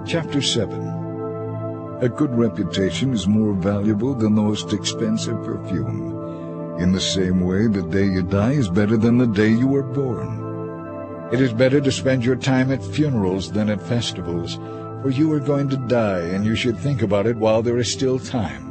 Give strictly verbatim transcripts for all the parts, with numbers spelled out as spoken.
Chapter seven. A good reputation is more valuable than the most expensive perfume. In the same way, the day you die is better than the day you were born. It is better to spend your time at funerals than at festivals, for you are going to die, and you should think about it while there is still time.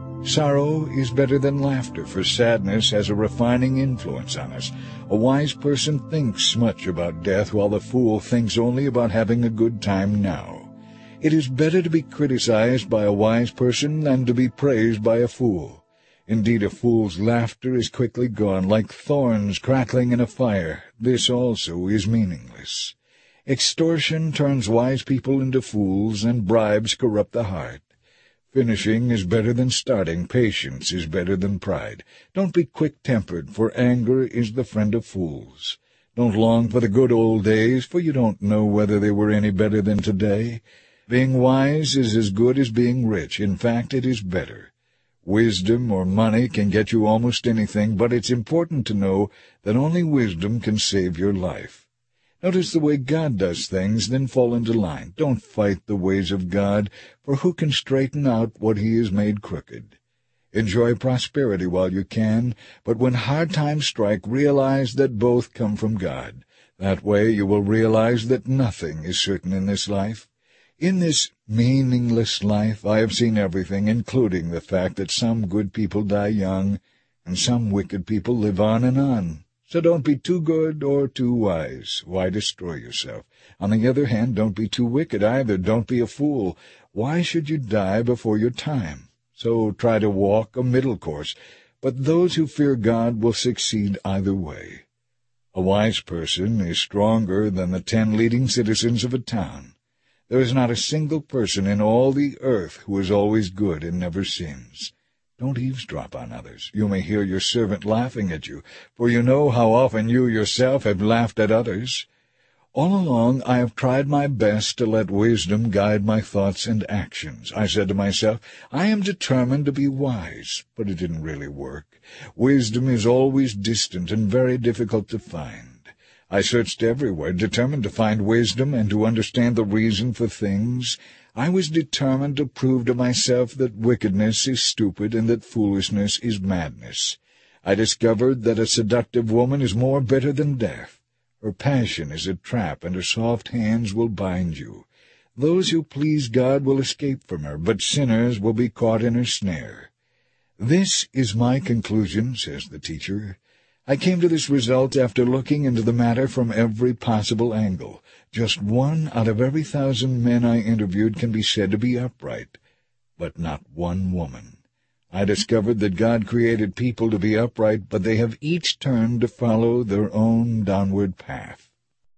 Sorrow is better than laughter, for sadness has a refining influence on us. A wise person thinks much about death, while the fool thinks only about having a good time now. It is better to be criticized by a wise person than to be praised by a fool. Indeed, a fool's laughter is quickly gone, like thorns crackling in a fire. This also is meaningless. Extortion turns wise people into fools, and bribes corrupt the heart. Finishing is better than starting. Patience is better than pride. Don't be quick-tempered, for anger is the friend of fools. Don't long for the good old days, for you don't know whether they were any better than today. Being wise is as good as being rich. In fact, it is better. Wisdom or money can get you almost anything, but it's important to know that only wisdom can save your life. Notice the way God does things, then fall into line. Don't fight the ways of God, for who can straighten out what he has made crooked? Enjoy prosperity while you can, but when hard times strike, realize that both come from God. That way you will realize that nothing is certain in this life. In this meaningless life I have seen everything, including the fact that some good people die young, and some wicked people live on and on. So don't be too good or too wise. Why destroy yourself? On the other hand, don't be too wicked either. Don't be a fool. Why should you die before your time? So try to walk a middle course. But those who fear God will succeed either way. A wise person is stronger than the ten leading citizens of a town. There is not a single person in all the earth who is always good and never sins. Don't eavesdrop on others. You may hear your servant laughing at you, for you know how often you yourself have laughed at others. All along I have tried my best to let wisdom guide my thoughts and actions. I said to myself, I am determined to be wise, but it didn't really work. Wisdom is always distant and very difficult to find. I searched everywhere, determined to find wisdom and to understand the reason for things. I was determined to prove to myself that wickedness is stupid and that foolishness is madness. I discovered that a seductive woman is more bitter than death. Her passion is a trap, and her soft hands will bind you. Those who please God will escape from her, but sinners will be caught in her snare. This is my conclusion, says the teacher. I came to this result after looking into the matter from every possible angle. Just one out of every thousand men I interviewed can be said to be upright, but not one woman. I discovered that God created people to be upright, but they have each turned to follow their own downward path.